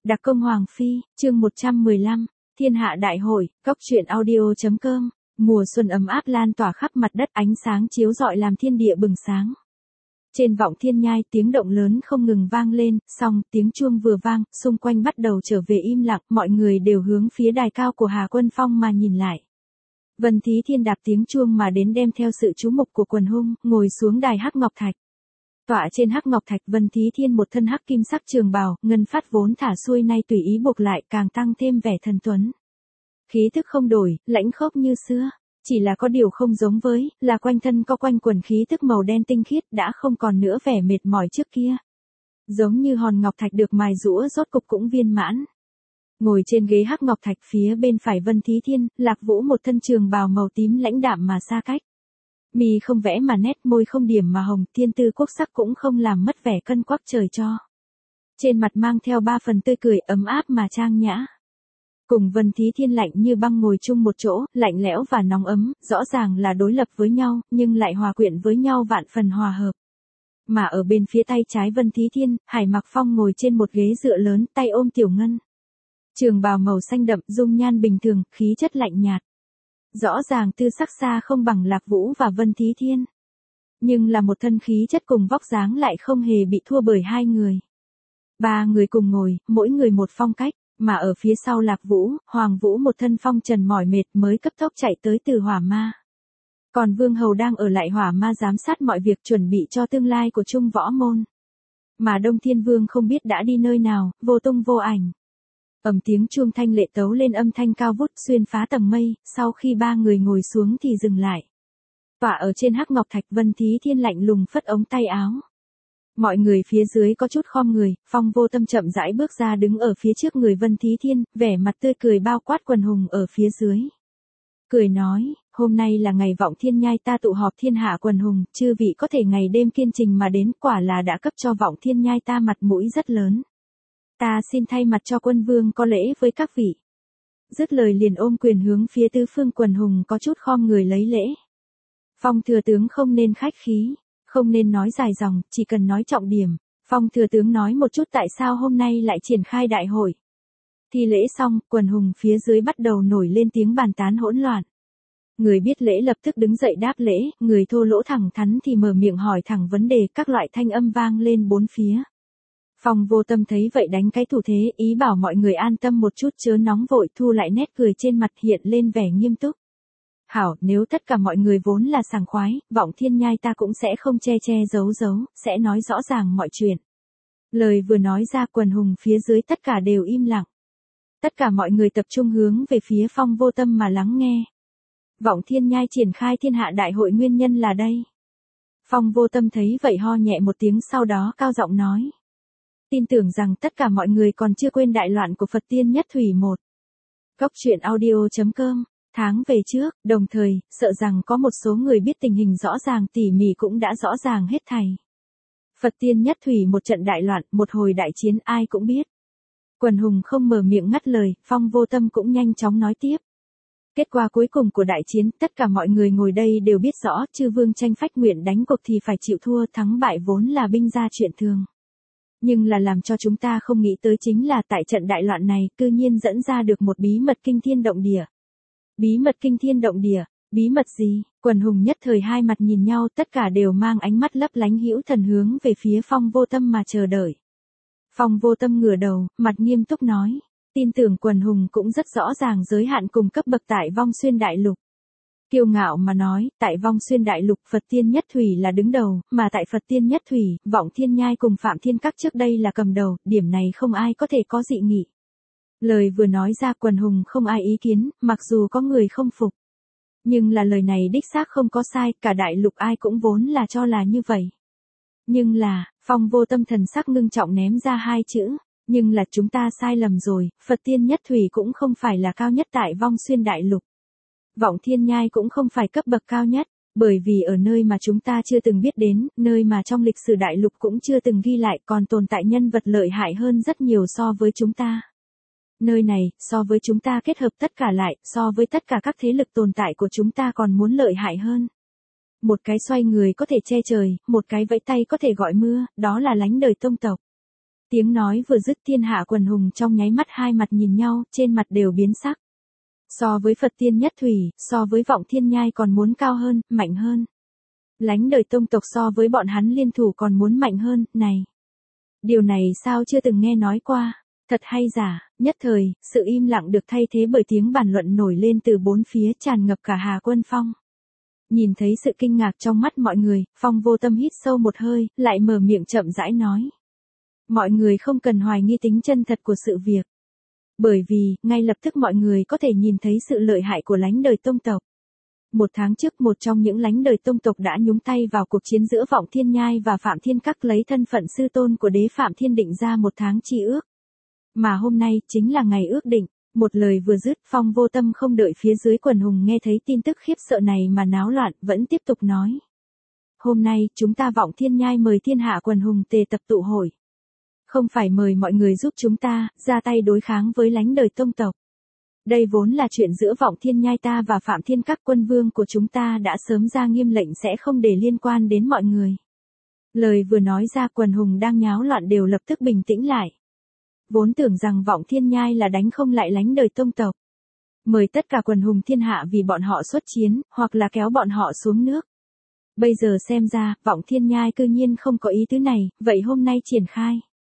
Đặc công Hoàng Phi, chương 115, Thiên hạ đại hội, Cốc truyện audio.com, mùa xuân ấm áp lan tỏa khắp mặt đất, ánh sáng chiếu rọi làm thiên địa bừng sáng. Trên vọng thiên nhai tiếng động lớn không ngừng vang lên, song tiếng chuông vừa vang, xung quanh bắt đầu trở về im lặng, mọi người đều hướng phía đài cao của Hà Quân Phong mà nhìn lại. Vân Thí Thiên đạp tiếng chuông mà đến, đem theo sự chú mục của quần hung, ngồi xuống đài hắc ngọc thạch. Tọa trên hắc ngọc thạch, Vân Thí Thiên một thân hắc kim sắc trường bào, ngân phát vốn thả xuôi nay tùy ý buộc lại, càng tăng thêm vẻ thần tuấn. Khí thức không đổi, lãnh khốc như xưa, chỉ là có điều không giống với, là quanh thân có quanh quần khí thức màu đen tinh khiết, đã không còn nữa vẻ mệt mỏi trước kia. Giống như hòn ngọc thạch được mài rũa rốt cục cũng viên mãn. Ngồi trên ghế hắc ngọc thạch phía bên phải Vân Thí Thiên, Lạc Vũ một thân trường bào màu tím lãnh đạm mà xa cách. Mi không vẽ mà nét, môi không điểm mà hồng, thiên tư quốc sắc cũng không làm mất vẻ cân quắc trời cho. Trên mặt mang theo ba phần tươi cười ấm áp mà trang nhã. Cùng Vân Thí Thiên lạnh như băng ngồi chung một chỗ, lạnh lẽo và nóng ấm, rõ ràng là đối lập với nhau, nhưng lại hòa quyện với nhau vạn phần hòa hợp. Mà ở bên phía tay trái Vân Thí Thiên, Hải Mặc Phong ngồi trên một ghế dựa lớn, tay ôm Tiểu Ngân. Trường bào màu xanh đậm, dung nhan bình thường, khí chất lạnh nhạt. Rõ ràng tư sắc xa không bằng Lạc Vũ và Vân Thí Thiên. Nhưng là một thân khí chất cùng vóc dáng lại không hề bị thua bởi hai người. Ba người cùng ngồi, mỗi người một phong cách, mà ở phía sau Lạc Vũ, Hoàng Vũ một thân phong trần mỏi mệt mới cấp tốc chạy tới từ Hỏa Ma. Còn Vương Hầu đang ở lại Hỏa Ma giám sát mọi việc, chuẩn bị cho tương lai của Trung Võ Môn. Mà Đông Thiên Vương không biết đã đi nơi nào, vô tung vô ảnh. Ầm tiếng chuông thanh lệ tấu lên, âm thanh cao vút xuyên phá tầng mây, sau khi ba người ngồi xuống thì dừng lại. Tọa ở trên hắc ngọc thạch, Vân Thí Thiên lạnh lùng phất ống tay áo. Mọi người phía dưới có chút khom người, Phong Vô Tâm chậm rãi bước ra đứng ở phía trước người Vân Thí Thiên, vẻ mặt tươi cười bao quát quần hùng ở phía dưới. Cười nói, hôm nay là ngày vọng thiên nhai ta tụ họp thiên hạ quần hùng, chư vị có thể ngày đêm kiên trình mà đến, quả là đã cấp cho vọng thiên nhai ta mặt mũi rất lớn. Ta xin thay mặt cho quân vương có lễ với các vị. Dứt lời liền ôm quyền hướng phía tứ phương quần hùng có chút khom người lấy lễ. Phong thừa tướng không nên khách khí, không nên nói dài dòng, chỉ cần nói trọng điểm. Phong thừa tướng nói một chút tại sao hôm nay lại triển khai đại hội. Thi lễ xong, quần hùng phía dưới bắt đầu nổi lên tiếng bàn tán hỗn loạn. Người biết lễ lập tức đứng dậy đáp lễ, người thô lỗ thẳng thắn thì mở miệng hỏi thẳng vấn đề, các loại thanh âm vang lên bốn phía. Phong Vô Tâm thấy vậy đánh cái thủ thế, ý bảo mọi người an tâm một chút chớ nóng vội, thu lại nét cười trên mặt hiện lên vẻ nghiêm túc. Hảo, nếu tất cả mọi người vốn là sảng khoái, vọng thiên nhai ta cũng sẽ không che che giấu giấu, sẽ nói rõ ràng mọi chuyện. Lời vừa nói ra, quần hùng phía dưới tất cả đều im lặng. Tất cả mọi người tập trung hướng về phía Phong Vô Tâm mà lắng nghe. Vọng thiên nhai triển khai thiên hạ đại hội nguyên nhân là đây. Phong Vô Tâm thấy vậy ho nhẹ một tiếng, sau đó cao giọng nói. Tin tưởng rằng tất cả mọi người còn chưa quên đại loạn của Phật Tiên Nhất Thủy một. Cốc truyện audio.com, tháng về trước, đồng thời, sợ rằng có một số người biết tình hình rõ ràng tỉ mỉ cũng đã rõ ràng hết thảy. Phật Tiên Nhất Thủy một trận đại loạn, một hồi đại chiến ai cũng biết. Quần hùng không mở miệng ngắt lời, Phong Vô Tâm cũng nhanh chóng nói tiếp. Kết quả cuối cùng của đại chiến, tất cả mọi người ngồi đây đều biết rõ, chư vương tranh phách nguyện đánh cuộc thì phải chịu thua, thắng bại vốn là binh gia chuyện thường. Nhưng là làm cho chúng ta không nghĩ tới chính là tại trận đại loạn này, cư nhiên dẫn ra được một bí mật kinh thiên động địa. Bí mật kinh thiên động địa, bí mật gì? Quần hùng nhất thời hai mặt nhìn nhau, tất cả đều mang ánh mắt lấp lánh hữu thần hướng về phía Phong Vô Tâm mà chờ đợi. Phong Vô Tâm ngửa đầu, mặt nghiêm túc nói, tin tưởng quần hùng cũng rất rõ ràng giới hạn cùng cấp bậc tại Vong Xuyên Đại Lục. Kiêu ngạo mà nói, tại Vong Xuyên Đại Lục Phật Tiên Nhất Thủy là đứng đầu, mà tại Phật Tiên Nhất Thủy, Vọng Thiên Nhai cùng Phạm Thiên Các trước đây là cầm đầu, điểm này không ai có thể có dị nghị. Lời vừa nói ra, quần hùng không ai ý kiến, mặc dù có người không phục. Nhưng là lời này đích xác không có sai, cả đại lục ai cũng vốn là cho là như vậy. Nhưng là, Phong Vô Tâm thần sắc ngưng trọng ném ra hai chữ, nhưng là chúng ta sai lầm rồi, Phật Tiên Nhất Thủy cũng không phải là cao nhất tại Vong Xuyên Đại Lục. Vọng Thiên Nhai cũng không phải cấp bậc cao nhất, bởi vì ở nơi mà chúng ta chưa từng biết đến, nơi mà trong lịch sử đại lục cũng chưa từng ghi lại, còn tồn tại nhân vật lợi hại hơn rất nhiều so với chúng ta. Nơi này, so với chúng ta kết hợp tất cả lại, so với tất cả các thế lực tồn tại của chúng ta còn muốn lợi hại hơn. Một cái xoay người có thể che trời, một cái vẫy tay có thể gọi mưa, đó là lánh đời tông tộc. Tiếng nói vừa dứt thiên hạ quần hùng trong nháy mắt hai mặt nhìn nhau, trên mặt đều biến sắc. So với Phật tiên nhất thủy, so với vọng thiên nhai còn muốn cao hơn, mạnh hơn. Lánh đời tông tộc so với bọn hắn liên thủ còn muốn mạnh hơn, này. Điều này sao chưa từng nghe nói qua, thật hay giả, nhất thời, sự im lặng được thay thế bởi tiếng bàn luận nổi lên từ bốn phía tràn ngập cả Hà Quân Phong. Nhìn thấy sự kinh ngạc trong mắt mọi người, Phong Vô Tâm hít sâu một hơi, lại mở miệng chậm rãi nói. Mọi người không cần hoài nghi tính chân thật của sự việc. Bởi vì, ngay lập tức mọi người có thể nhìn thấy sự lợi hại của lánh đời tông tộc. Một tháng trước một trong những lánh đời tông tộc đã nhúng tay vào cuộc chiến giữa Vọng Thiên Nhai và Phạm Thiên Các lấy thân phận sư tôn của đế Phạm Thiên định ra một tháng chi ước. Mà hôm nay chính là ngày ước định, một lời vừa dứt Phong Vô Tâm không đợi phía dưới quần hùng nghe thấy tin tức khiếp sợ này mà náo loạn vẫn tiếp tục nói. Hôm nay chúng ta Vọng Thiên Nhai mời thiên hạ quần hùng tề tập tụ hội. Không phải mời mọi người giúp chúng ta ra tay đối kháng với lánh đời tông tộc. Đây vốn là chuyện giữa Vọng Thiên Nhai ta và Phạm Thiên Các quân vương của chúng ta đã sớm ra nghiêm lệnh sẽ không để liên quan đến mọi người. Lời vừa nói ra quần hùng đang nháo loạn đều lập tức bình tĩnh lại. Vốn tưởng rằng Vọng Thiên Nhai là đánh không lại lánh đời tông tộc. Mời tất cả quần hùng thiên hạ vì bọn họ xuất chiến, hoặc là kéo bọn họ xuống nước. Bây giờ xem ra, Vọng Thiên Nhai cư nhiên không có ý tứ này, vậy hôm nay triển khai.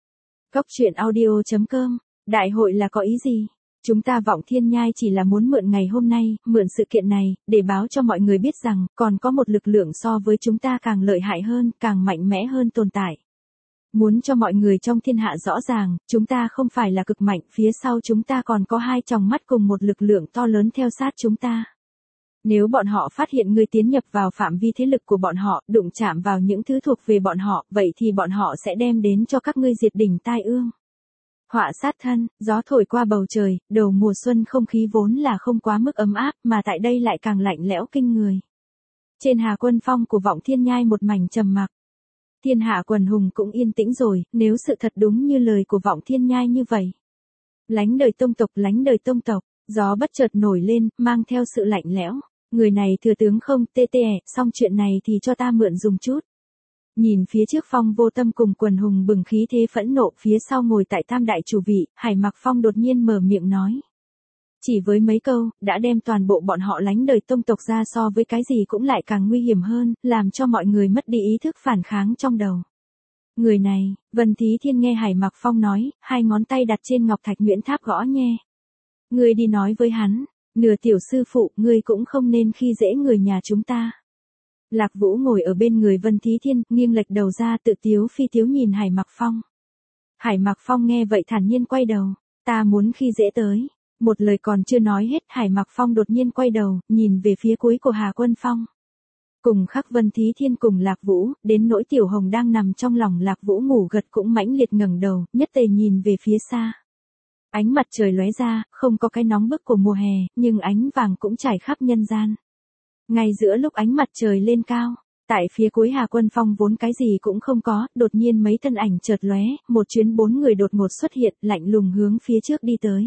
Cốc truyện audio.com, đại hội là có ý gì? Chúng ta Vọng Thiên Nhai chỉ là muốn mượn ngày hôm nay, mượn sự kiện này, để báo cho mọi người biết rằng, còn có một lực lượng so với chúng ta càng lợi hại hơn, càng mạnh mẽ hơn tồn tại. Muốn cho mọi người trong thiên hạ rõ ràng, chúng ta không phải là cực mạnh, phía sau chúng ta còn có hai tròng mắt cùng một lực lượng to lớn theo sát chúng ta. Nếu bọn họ phát hiện ngươi tiến nhập vào phạm vi thế lực của bọn họ, đụng chạm vào những thứ thuộc về bọn họ, vậy thì bọn họ sẽ đem đến cho các ngươi diệt đỉnh tai ương. Họa sát thân, gió thổi qua bầu trời, đầu mùa xuân không khí vốn là không quá mức ấm áp, mà tại đây lại càng lạnh lẽo kinh người. Trên Hà Quân Phong của Vọng Thiên Nhai một mảnh trầm mặc. Thiên hạ quần hùng cũng yên tĩnh rồi, nếu sự thật đúng như lời của Vọng Thiên Nhai như vậy. Lánh đời tông tộc, gió bất chợt nổi lên, mang theo sự lạnh lẽo. Người này thừa tướng không, xong chuyện này thì cho ta mượn dùng chút. Nhìn phía trước Phong Vô Tâm cùng quần hùng bừng khí thế phẫn nộ, phía sau ngồi tại tam đại chủ vị, Hải Mặc Phong đột nhiên mở miệng nói. Chỉ với mấy câu, đã đem toàn bộ bọn họ lánh đời tông tộc ra so với cái gì cũng lại càng nguy hiểm hơn, làm cho mọi người mất đi ý thức phản kháng trong đầu. Người này, Vân Thí Thiên nghe Hải Mặc Phong nói, hai ngón tay đặt trên ngọc thạch Nguyễn Tháp gõ nghe. Ngươi đi nói với hắn, nửa tiểu sư phụ, ngươi cũng không nên khi dễ người nhà chúng ta. Lạc Vũ ngồi ở bên người Vân Thí Thiên, nghiêng lệch đầu ra tự tiếu phi tiếu nhìn Hải Mặc Phong. Hải Mặc Phong nghe vậy thản nhiên quay đầu, ta muốn khi dễ tới. Một lời còn chưa nói hết, Hải Mặc Phong đột nhiên quay đầu, nhìn về phía cuối của Hà Quân Phong. Cùng khắc Vân Thí Thiên cùng Lạc Vũ, đến nỗi Tiểu Hồng đang nằm trong lòng Lạc Vũ ngủ gật cũng mãnh liệt ngẩng đầu, nhất tề nhìn về phía xa. Ánh mặt trời lóe ra, không có cái nóng bức của mùa hè, nhưng ánh vàng cũng trải khắp nhân gian. Ngay giữa lúc ánh mặt trời lên cao, tại phía cuối Hà Quân Phong vốn cái gì cũng không có, đột nhiên mấy thân ảnh chợt lóe, một chuyến 4 người đột ngột xuất hiện, lạnh lùng hướng phía trước đi tới.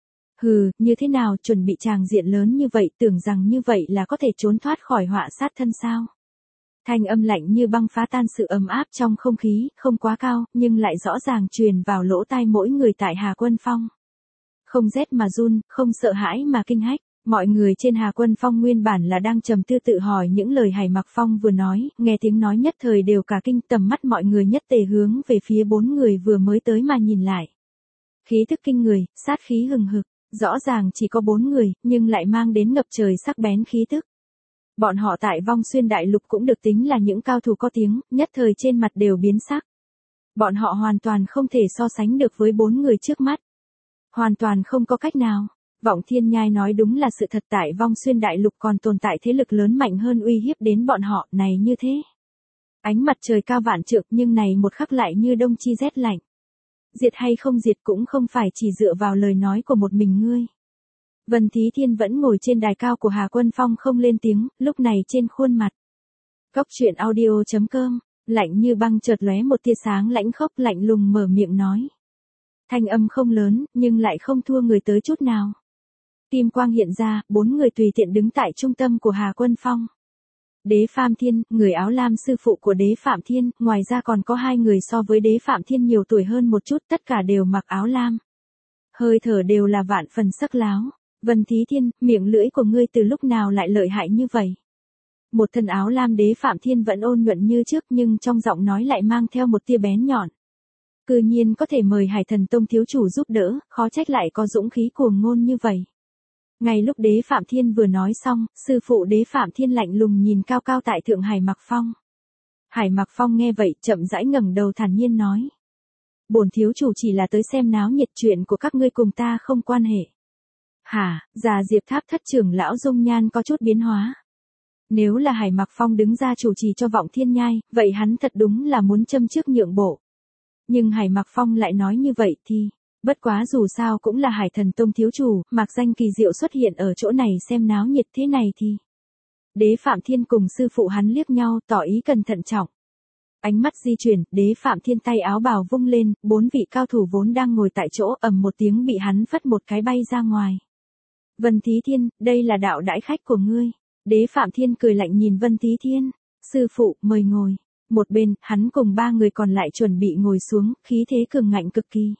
Hừ, như thế nào chuẩn bị tràng diện lớn như vậy, tưởng rằng như vậy là có thể trốn thoát khỏi họa sát thân sao? Thanh âm lạnh như băng phá tan sự ấm áp trong không khí, không quá cao, nhưng lại rõ ràng truyền vào lỗ tai mỗi người tại Hà Quân Phong. Không rét mà run, không sợ hãi mà kinh hách. Mọi người trên Hà Quân Phong nguyên bản là đang trầm tư tự hỏi những lời Hải Mặc Phong vừa nói, nghe tiếng nói nhất thời đều cả kinh, tầm mắt mọi người nhất tề hướng về phía 4 người vừa mới tới mà nhìn lại. Khí tức kinh người, sát khí hừng hực, rõ ràng chỉ có 4 người, nhưng lại mang đến ngập trời sắc bén khí tức. Bọn họ tại Vong Xuyên Đại Lục cũng được tính là những cao thủ có tiếng, nhất thời trên mặt đều biến sắc. Bọn họ hoàn toàn không thể so sánh được với 4 người trước mắt. Hoàn toàn không có cách nào. Vọng Thiên Nhai nói đúng là sự thật, tại Vong Xuyên Đại Lục còn tồn tại thế lực lớn mạnh hơn uy hiếp đến bọn họ, này như thế. Ánh mặt trời cao vạn trượng nhưng này một khắc lại như đông chi rét lạnh. Diệt hay không diệt cũng không phải chỉ dựa vào lời nói của một mình ngươi. Vân Thí Thiên vẫn ngồi trên đài cao của Hà Quân Phong không lên tiếng, lúc này trên khuôn mặt. Cốc truyện audio.com, lạnh như băng chợt lóe một tia sáng lãnh khốc, lạnh lùng mở miệng nói. Thanh âm không lớn, nhưng lại không thua người tới chút nào. Kim quang hiện ra, 4 người tùy tiện đứng tại trung tâm của Hà Quân Phong. Đế Phạm Thiên, người áo lam sư phụ của Đế Phạm Thiên, ngoài ra còn có 2 người so với Đế Phạm Thiên nhiều tuổi hơn một chút, tất cả đều mặc áo lam. Hơi thở đều là vạn phần sắc láo. Vân Thí Thiên, miệng lưỡi của ngươi từ lúc nào lại lợi hại như vậy? Một thân áo lam Đế Phạm Thiên vẫn ôn nhuận như trước nhưng trong giọng nói lại mang theo một tia bén nhọn. Cư nhiên có thể mời Hải Thần Tông thiếu chủ giúp đỡ, khó trách lại có dũng khí cuồng ngôn như vậy. Ngay lúc Đế Phạm Thiên vừa nói xong, sư phụ Đế Phạm Thiên lạnh lùng nhìn cao cao tại thượng Hải Mặc Phong. Hải Mặc Phong nghe vậy, chậm rãi ngẩng đầu thản nhiên nói: "Bổn thiếu chủ chỉ là tới xem náo nhiệt, chuyện của các ngươi cùng ta không quan hệ." Hả? Già Diệp Tháp thất trưởng lão dung nhan có chút biến hóa. Nếu là Hải Mặc Phong đứng ra chủ trì cho Vọng Thiên Nhai, vậy hắn thật đúng là muốn châm trước nhượng bộ. Nhưng Hải Mặc Phong lại nói như vậy thì, bất quá dù sao cũng là Hải Thần Tông thiếu chủ, mặc danh kỳ diệu xuất hiện ở chỗ này xem náo nhiệt thế này thì. Đế Phạm Thiên cùng sư phụ hắn liếc nhau, tỏ ý cần thận trọng. Ánh mắt di chuyển, Đế Phạm Thiên tay áo bào vung lên, 4 vị cao thủ vốn đang ngồi tại chỗ ầm một tiếng bị hắn phất một cái bay ra ngoài. Vân Thí Thiên, đây là đạo đãi khách của ngươi. Đế Phạm Thiên cười lạnh nhìn Vân Thí Thiên. Sư phụ, mời ngồi. Một bên, hắn cùng 3 người còn lại chuẩn bị ngồi xuống, khí thế cường ngạnh cực kỳ.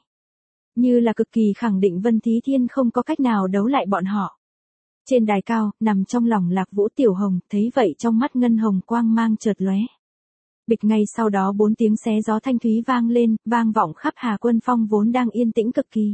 Như là cực kỳ khẳng định Vân Thí Thiên không có cách nào đấu lại bọn họ. Trên đài cao, nằm trong lòng Lạc Vũ Tiểu Hồng, thấy vậy trong mắt ngân hồng quang mang chợt lóe. Bịch ngay sau đó 4 tiếng xé gió thanh thúy vang lên, vang vọng khắp Hà Quân Phong vốn đang yên tĩnh cực kỳ.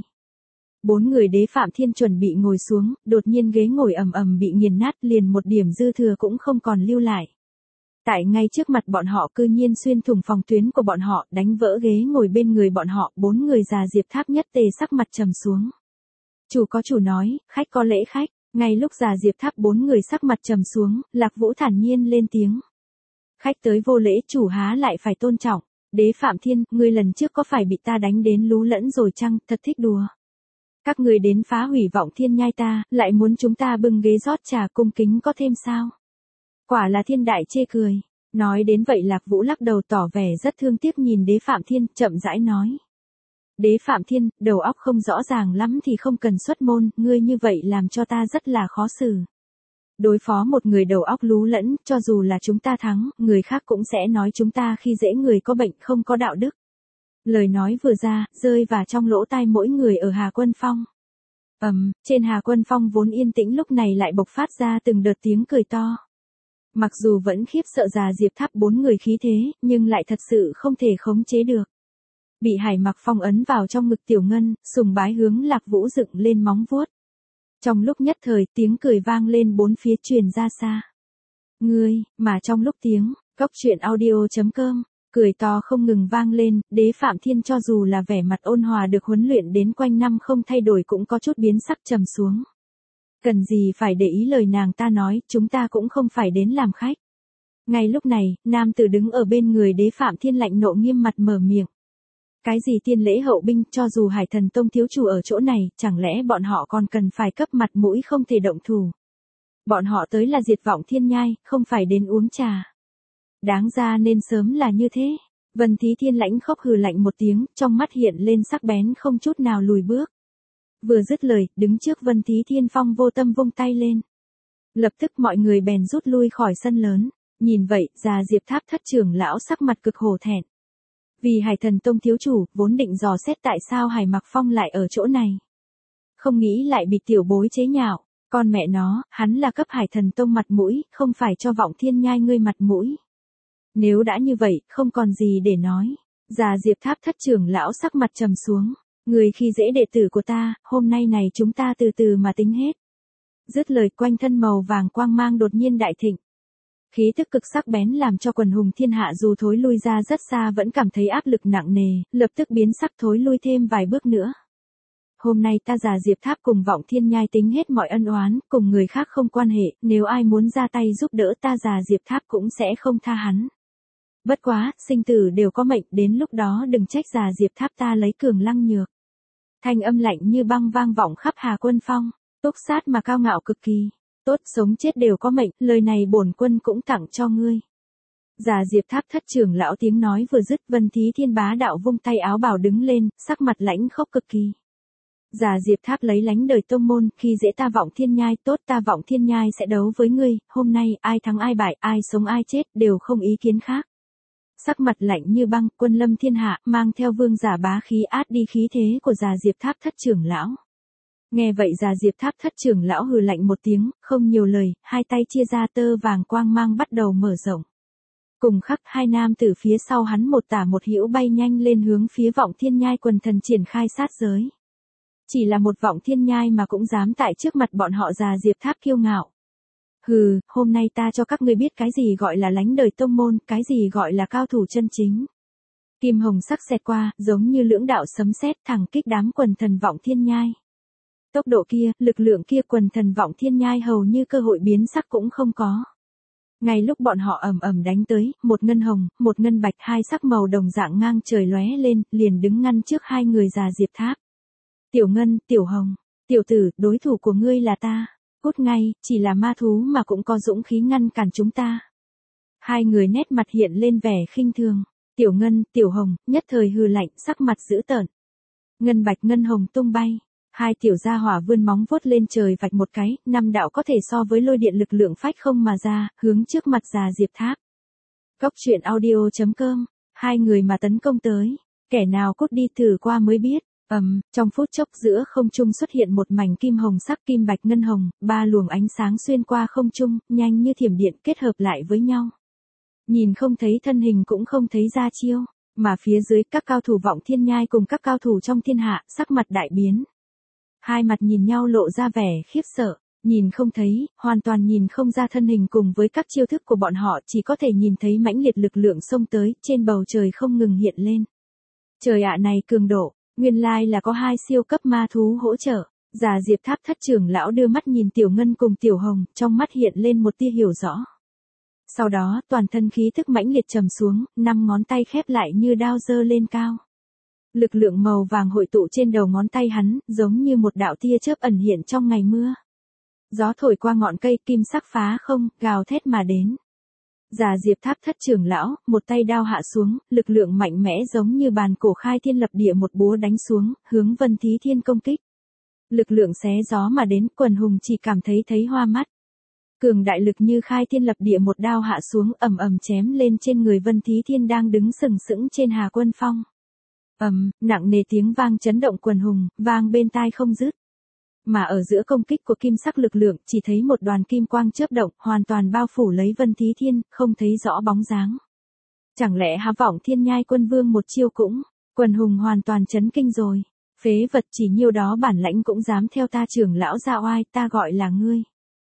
4 người Đế Phạm Thiên chuẩn bị ngồi xuống, đột nhiên ghế ngồi ầm ầm bị nghiền nát, liền một điểm dư thừa cũng không còn lưu lại. Tại ngay trước mặt bọn họ cư nhiên xuyên thủng phòng tuyến của bọn họ, đánh vỡ ghế ngồi bên người bọn họ, 4 người già Diệp Tháp nhất tề sắc mặt trầm xuống. Chủ có chủ nói, khách có lễ khách. Ngay lúc già Diệp Tháp 4 người sắc mặt trầm xuống, Lạc Vũ thản nhiên lên tiếng. Khách tới vô lễ, chủ há lại phải tôn trọng. Đế Phạm Thiên, ngươi lần trước có phải bị ta đánh đến lú lẫn rồi chăng, thật thích đùa. Các người đến phá hủy Vọng Thiên Nhai ta, lại muốn chúng ta bưng ghế rót trà cung kính có thêm sao? Quả là thiên đại chê cười. Nói đến vậy Lạc Vũ lắc đầu tỏ vẻ rất thương tiếc nhìn Đế Phạm Thiên, chậm rãi nói. Đế Phạm Thiên, đầu óc không rõ ràng lắm thì không cần xuất môn, ngươi như vậy làm cho ta rất là khó xử. Đối phó một người đầu óc lú lẫn, cho dù là chúng ta thắng, người khác cũng sẽ nói chúng ta khi dễ người có bệnh không có đạo đức. Lời nói vừa ra, rơi vào trong lỗ tai mỗi người ở Hà Quân Phong. Trên Hà Quân Phong vốn yên tĩnh lúc này lại bộc phát ra từng đợt tiếng cười to. Mặc dù vẫn khiếp sợ già Diệp Tháp 4 người khí thế, nhưng lại thật sự không thể khống chế được. Bị Hải Mặc Phong ấn vào trong ngực Tiểu Ngân, sùng bái hướng Lạc Vũ dựng lên móng vuốt. Trong lúc nhất thời tiếng cười vang lên 4 phía truyền ra xa. Ngươi, mà trong lúc tiếng, coctruyện.audio.com, cười to không ngừng vang lên, Đế Phạm Thiên cho dù là vẻ mặt ôn hòa được huấn luyện đến quanh năm không thay đổi cũng có chút biến sắc trầm xuống. Cần gì phải để ý lời nàng ta nói, chúng ta cũng không phải đến làm khách. Ngay lúc này, nam tử đứng ở bên người Đế Phạm Thiên lạnh nộ nghiêm mặt mở miệng. Cái gì tiên lễ hậu binh, cho dù Hải Thần Tông thiếu chủ ở chỗ này, chẳng lẽ bọn họ còn cần phải cấp mặt mũi không thể động thủ. Bọn họ tới là diệt Vọng Thiên Nhai, không phải đến uống trà. Đáng ra nên sớm là như thế. Vân Thí Thiên lãnh khốc hừ lạnh một tiếng, trong mắt hiện lên sắc bén không chút nào lùi bước. Vừa dứt lời, đứng trước Vân Thí Thiên Phong vô tâm vung tay lên. Lập tức mọi người bèn rút lui khỏi sân lớn. Nhìn vậy, già Diệp Tháp thất trưởng lão sắc mặt cực hổ thẹn. Vì Hải Thần Tông thiếu chủ, vốn định dò xét tại sao Hải Mặc Phong lại ở chỗ này. Không nghĩ lại bị tiểu bối chế nhạo, con mẹ nó, hắn là cấp Hải Thần Tông mặt mũi, không phải cho Vọng Thiên Nhai ngươi mặt mũi. Nếu đã như vậy, không còn gì để nói. Già Diệp Tháp thất trưởng lão sắc mặt trầm xuống. Người khi dễ đệ tử của ta, hôm nay này chúng ta từ từ mà tính hết. Dứt lời quanh thân màu vàng quang mang đột nhiên đại thịnh. Khí tức cực sắc bén làm cho quần hùng thiên hạ dù thối lui ra rất xa vẫn cảm thấy áp lực nặng nề, lập tức biến sắc thối lui thêm vài bước nữa. Hôm nay ta già Diệp Tháp cùng Vọng Thiên Nhai tính hết mọi ân oán, cùng người khác không quan hệ, nếu ai muốn ra tay giúp đỡ ta già Diệp Tháp cũng sẽ không tha hắn. Bất quá, sinh tử đều có mệnh, đến lúc đó đừng trách già Diệp Tháp ta lấy cường lăng nhược. Thanh âm lạnh như băng vang vọng khắp Hà Quân Phong, túc sát mà cao ngạo cực kỳ. Tốt sống chết đều có mệnh, lời này bổn quân cũng tặng cho ngươi. Già Diệp Tháp thất trưởng lão tiếng nói vừa dứt, Vân Thí Thiên bá đạo vung tay áo bào đứng lên, sắc mặt lãnh khốc cực kỳ. Già Diệp Tháp lấy lánh đời tông môn, khi dễ ta Vọng Thiên Nhai, tốt ta Vọng Thiên Nhai sẽ đấu với ngươi, hôm nay ai thắng ai bại, ai sống ai chết, đều không ý kiến khác. Sắc mặt lạnh như băng, quân lâm thiên hạ, mang theo vương giả bá khí át đi khí thế của Già Diệp Tháp thất trưởng lão. Nghe vậy Già Diệp Tháp thất trưởng lão hừ lạnh một tiếng, không nhiều lời, hai tay chia ra tơ vàng quang mang bắt đầu mở rộng. Cùng khắc hai nam từ phía sau hắn một tả một hữu bay nhanh lên hướng phía Vọng Thiên Nhai quần thần triển khai sát giới. Chỉ là một Vọng Thiên Nhai mà cũng dám tại trước mặt bọn họ Già Diệp Tháp kiêu ngạo. Hừ, hôm nay ta cho các ngươi biết cái gì gọi là lánh đời tông môn, cái gì gọi là cao thủ chân chính. Kim hồng sắc xẹt qua, giống như lưỡng đạo sấm sét thẳng kích đám quần thần Vọng Thiên Nhai. Tốc độ kia, lực lượng kia quần thần Vọng Thiên Nhai hầu như cơ hội biến sắc cũng không có. Ngay lúc bọn họ ầm ầm đánh tới, một ngân hồng, một ngân bạch, hai sắc màu đồng dạng ngang trời lóe lên, liền đứng ngăn trước hai người Già Diệp Tháp. Tiểu Ngân, Tiểu Hồng, tiểu tử, đối thủ của ngươi là ta. Cút ngay, chỉ là ma thú mà cũng có dũng khí ngăn cản chúng ta. Hai người nét mặt hiện lên vẻ khinh thường. Tiểu Ngân, Tiểu Hồng, nhất thời hừ lạnh, sắc mặt dữ tợn. Ngân bạch ngân hồng tung bay. Hai tiểu gia hỏa vươn móng vuốt lên trời vạch một cái, năm đạo có thể so với lôi điện lực lượng phách không mà ra, hướng trước mặt Già Diệp Tháp. Cốc truyện audio.com, hai người mà tấn công tới, kẻ nào cút đi thử qua mới biết. Trong phút chốc giữa không trung xuất hiện một mảnh kim hồng sắc kim bạch ngân hồng, ba luồng ánh sáng xuyên qua không trung, nhanh như thiểm điện kết hợp lại với nhau. Nhìn không thấy thân hình cũng không thấy ra chiêu, mà phía dưới các cao thủ Vọng Thiên Nhai cùng các cao thủ trong thiên hạ, sắc mặt đại biến. Hai mặt nhìn nhau lộ ra vẻ khiếp sợ, nhìn không thấy, hoàn toàn nhìn không ra thân hình cùng với các chiêu thức của bọn họ, chỉ có thể nhìn thấy mãnh liệt lực lượng xông tới, trên bầu trời không ngừng hiện lên. Trời ạ này cường độ, nguyên lai là có hai siêu cấp ma thú hỗ trợ. Già Diệp Tháp thất trưởng lão đưa mắt nhìn Tiểu Ngân cùng Tiểu Hồng, trong mắt hiện lên một tia hiểu rõ. Sau đó, toàn thân khí thức mãnh liệt trầm xuống, năm ngón tay khép lại như đao giơ lên cao. Lực lượng màu vàng hội tụ trên đầu ngón tay hắn, giống như một đạo tia chớp ẩn hiện trong ngày mưa. Gió thổi qua ngọn cây, kim sắc phá không, gào thét mà đến. Già Diệp Tháp thất trưởng lão, một tay đao hạ xuống, lực lượng mạnh mẽ giống như bàn cổ khai thiên lập địa một búa đánh xuống, hướng Vân Thí Thiên công kích. Lực lượng xé gió mà đến, quần hùng chỉ cảm thấy hoa mắt. Cường đại lực như khai thiên lập địa một đao hạ xuống, ầm ầm chém lên trên người Vân Thí Thiên đang đứng sừng sững trên Hà Quân Phong. Nặng nề tiếng vang chấn động quần hùng, vang bên tai không dứt. Mà ở giữa công kích của kim sắc lực lượng, chỉ thấy một đoàn kim quang chớp động, hoàn toàn bao phủ lấy Vân Thí Thiên, không thấy rõ bóng dáng. Chẳng lẽ Há Vọng Thiên Nhai quân vương một chiêu cũng, quần hùng hoàn toàn chấn kinh rồi. Phế vật, chỉ nhiêu đó bản lãnh cũng dám theo ta trưởng lão ra oai, ta gọi là ngươi.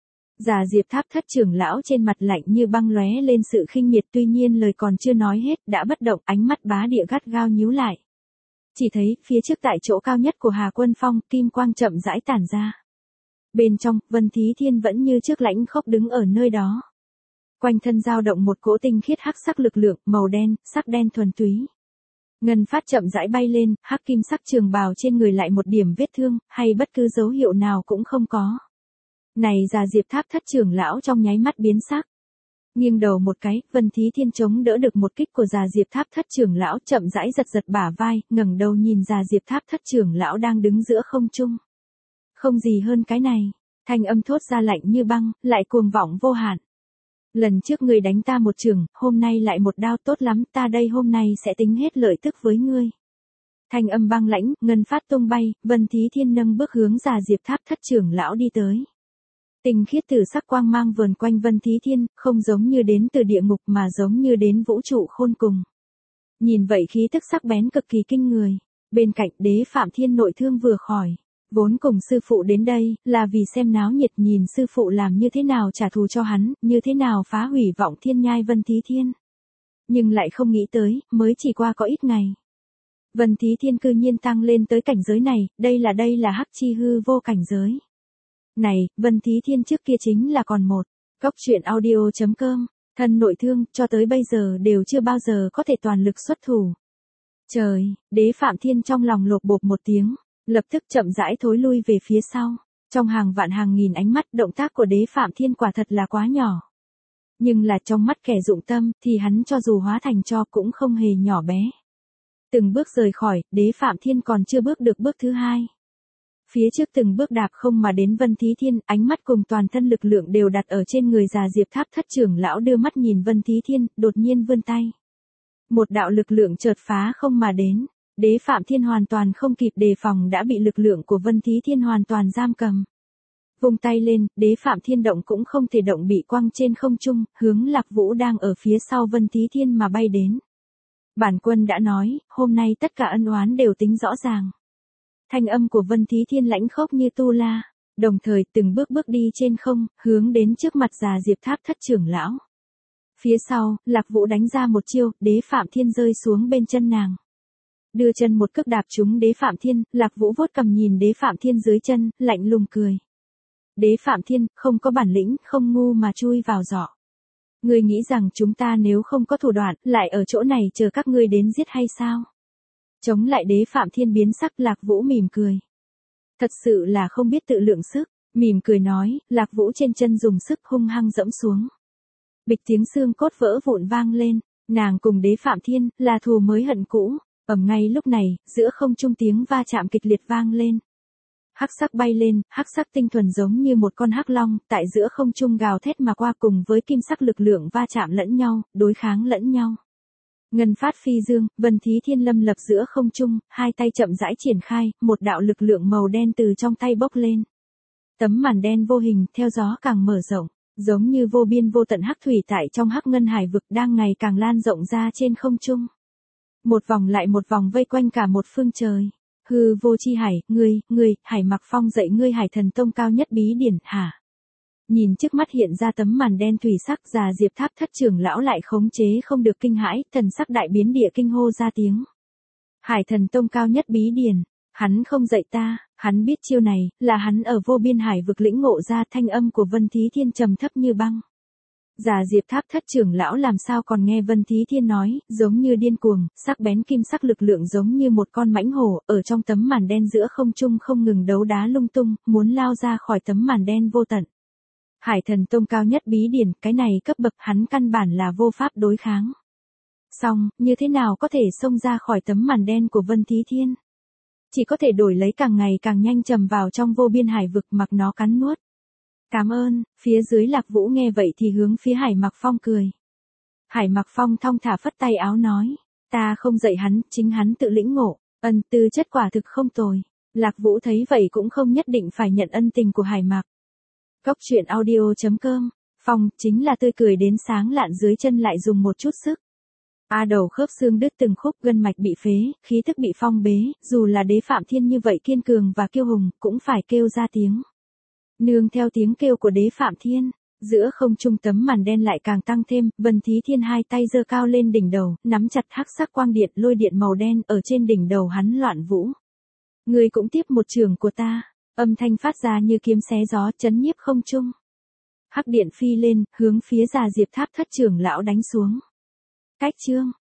Già Diệp Tháp thất trưởng lão trên mặt lạnh như băng lóe lên sự khinh miệt, tuy nhiên lời còn chưa nói hết, đã bất động, ánh mắt bá địa gắt gao nhíu lại. Chỉ thấy, phía trước tại chỗ cao nhất của Hà Quân Phong, kim quang chậm rãi tản ra. Bên trong, Vân Thí Thiên vẫn như trước lãnh khốc đứng ở nơi đó. Quanh thân dao động một cỗ tinh khiết hắc sắc lực lượng, màu đen, sắc đen thuần túy. Ngân phát chậm rãi bay lên, hắc kim sắc trường bào trên người lại một điểm vết thương, hay bất cứ dấu hiệu nào cũng không có. Này Già Diệp Tháp thất trưởng lão trong nháy mắt biến sắc. Nghiêng đầu một cái, Vân Thí Thiên chống đỡ được một kích của Già Diệp Tháp thất trưởng lão, chậm rãi giật giật bả vai, ngẩng đầu nhìn Già Diệp Tháp thất trưởng lão đang đứng giữa không trung. Không gì hơn cái này, thanh âm thốt ra lạnh như băng, lại cuồng vọng vô hạn. Lần trước ngươi đánh ta một trường, hôm nay lại một đao, tốt lắm, ta đây hôm nay sẽ tính hết lợi tức với ngươi. Thanh âm băng lãnh, ngân phát tung bay, Vân Thí Thiên nâng bước hướng Già Diệp Tháp thất trưởng lão đi tới. Tinh khiết tử sắc quang mang vờn quanh Vân Thí Thiên, không giống như đến từ địa ngục mà giống như đến vũ trụ khôn cùng. Nhìn vậy khí tức sắc bén cực kỳ kinh người. Bên cạnh Đế Phạm Thiên nội thương vừa khỏi. Vốn cùng sư phụ đến đây, là vì xem náo nhiệt, nhìn sư phụ làm như thế nào trả thù cho hắn, như thế nào phá hủy Vọng Thiên Nhai Vân Thí Thiên. Nhưng lại không nghĩ tới, mới chỉ qua có ít ngày. Vân Thí Thiên cư nhiên tăng lên tới cảnh giới này, đây là hắc chi hư vô cảnh giới. Này, Vân Thí Thiên trước kia chính là còn một. Cốc truyện audio.com, thân nội thương, cho tới bây giờ đều chưa bao giờ có thể toàn lực xuất thủ. Trời, Đế Phạm Thiên trong lòng lột bột một tiếng, lập tức chậm rãi thối lui về phía sau. Trong hàng vạn hàng nghìn ánh mắt, động tác của Đế Phạm Thiên quả thật là quá nhỏ. Nhưng là trong mắt kẻ dụng tâm, thì hắn cho dù hóa thành tro cũng không hề nhỏ bé. Từng bước rời khỏi, Đế Phạm Thiên còn chưa bước được bước thứ hai. Phía trước từng bước đạp không mà đến Vân Thí Thiên, ánh mắt cùng toàn thân lực lượng đều đặt ở trên người già Diệp Tháp thất trưởng lão đưa mắt nhìn Vân Thí Thiên, đột nhiên vươn tay. Một đạo lực lượng chợt phá không mà đến, Đế Phạm Thiên hoàn toàn không kịp đề phòng đã bị lực lượng của Vân Thí Thiên hoàn toàn giam cầm. Vung tay lên, Đế Phạm Thiên động cũng không thể động bị quăng trên không trung, hướng Lạc Vũ đang ở phía sau Vân Thí Thiên mà bay đến. Bản quân đã nói, hôm nay tất cả ân oán đều tính rõ ràng. Thanh âm của Vân Thí Thiên lãnh khốc như tu la, đồng thời từng bước bước đi trên không, hướng đến trước mặt già Diệp Tháp thất trưởng lão. Phía sau, Lạc Vũ đánh ra một chiêu, Đế Phạm Thiên rơi xuống bên chân nàng. Đưa chân một cước đạp trúng Đế Phạm Thiên, Lạc Vũ vuốt cầm nhìn Đế Phạm Thiên dưới chân, lạnh lùng cười. Đế Phạm Thiên, không có bản lĩnh, không ngu mà chui vào giỏ. Ngươi nghĩ rằng chúng ta nếu không có thủ đoạn, lại ở chỗ này chờ các ngươi đến giết hay sao? Chống lại Đế Phạm Thiên biến sắc, Lạc Vũ mỉm cười. Thật sự là không biết tự lượng sức, mỉm cười nói, Lạc Vũ trên chân dùng sức hung hăng dẫm xuống. Bịch tiếng xương cốt vỡ vụn vang lên, nàng cùng Đế Phạm Thiên, là thù mới hận cũ, ngay lúc này, giữa không trung tiếng va chạm kịch liệt vang lên. Hắc sắc bay lên, hắc sắc tinh thuần giống như một con hắc long, tại giữa không trung gào thét mà qua cùng với kim sắc lực lượng va chạm lẫn nhau, đối kháng lẫn nhau. Ngân phát phi dương, Vân Thí Thiên lâm lập giữa không trung, hai tay chậm rãi triển khai, một đạo lực lượng màu đen từ trong tay bốc lên. Tấm màn đen vô hình, theo gió càng mở rộng, giống như vô biên vô tận hắc thủy tại trong hắc ngân hải vực đang ngày càng lan rộng ra trên không trung. Một vòng lại một vòng vây quanh cả một phương trời. Hư vô chi hải, ngươi, Hải Mặc Phong dạy ngươi Hải Thần Tông cao nhất bí điển, hả? Nhìn trước mắt hiện ra tấm màn đen thủy sắc, già Diệp Tháp thất trưởng lão lại khống chế không được kinh hãi, thần sắc đại biến địa kinh hô ra tiếng. Hải Thần Tông cao nhất bí điển, hắn không dạy ta, hắn biết chiêu này, là hắn ở vô biên hải vực lĩnh ngộ ra. Thanh âm của Vân Thí Thiên trầm thấp như băng. Già Diệp Tháp thất trưởng lão làm sao còn nghe Vân Thí Thiên nói, giống như điên cuồng, sắc bén kim sắc lực lượng giống như một con mãnh hổ, ở trong tấm màn đen giữa không trung không ngừng đấu đá lung tung, muốn lao ra khỏi tấm màn đen vô tận. Hải Thần Tông cao nhất bí điển, cái này cấp bậc hắn căn bản là vô pháp đối kháng. Song, như thế nào có thể xông ra khỏi tấm màn đen của Vân Thí Thiên? Chỉ có thể đổi lấy càng ngày càng nhanh trầm vào trong vô biên hải vực mặc nó cắn nuốt. Cảm ơn, phía dưới Lạc Vũ nghe vậy thì hướng phía Hải Mặc Phong cười. Hải Mặc Phong thong thả phất tay áo nói, ta không dạy hắn, chính hắn tự lĩnh ngộ, tư chất quả thực không tồi. Lạc Vũ thấy vậy cũng không nhất định phải nhận ân tình của Hải Mặc. Cốc truyện audio.com, Phong chính là tươi cười đến sáng lạn dưới chân lại dùng một chút sức. Đầu khớp xương đứt từng khúc, gân mạch bị phế, khí thức bị phong bế, dù là Đế Phạm Thiên như vậy kiên cường và kiêu hùng, cũng phải kêu ra tiếng. Nương theo tiếng kêu của Đế Phạm Thiên, giữa không trung tấm màn đen lại càng tăng thêm, Vân Thí Thiên hai tay giơ cao lên đỉnh đầu, nắm chặt hắc sắc quang điện, lôi điện màu đen ở trên đỉnh đầu hắn loạn vũ. Ngươi cũng tiếp một trường của ta, âm thanh phát ra như kiếm xé gió, chấn nhiếp không trung. Hắc điện phi lên, hướng phía già Diệp Tháp thất trưởng lão đánh xuống. Cách chương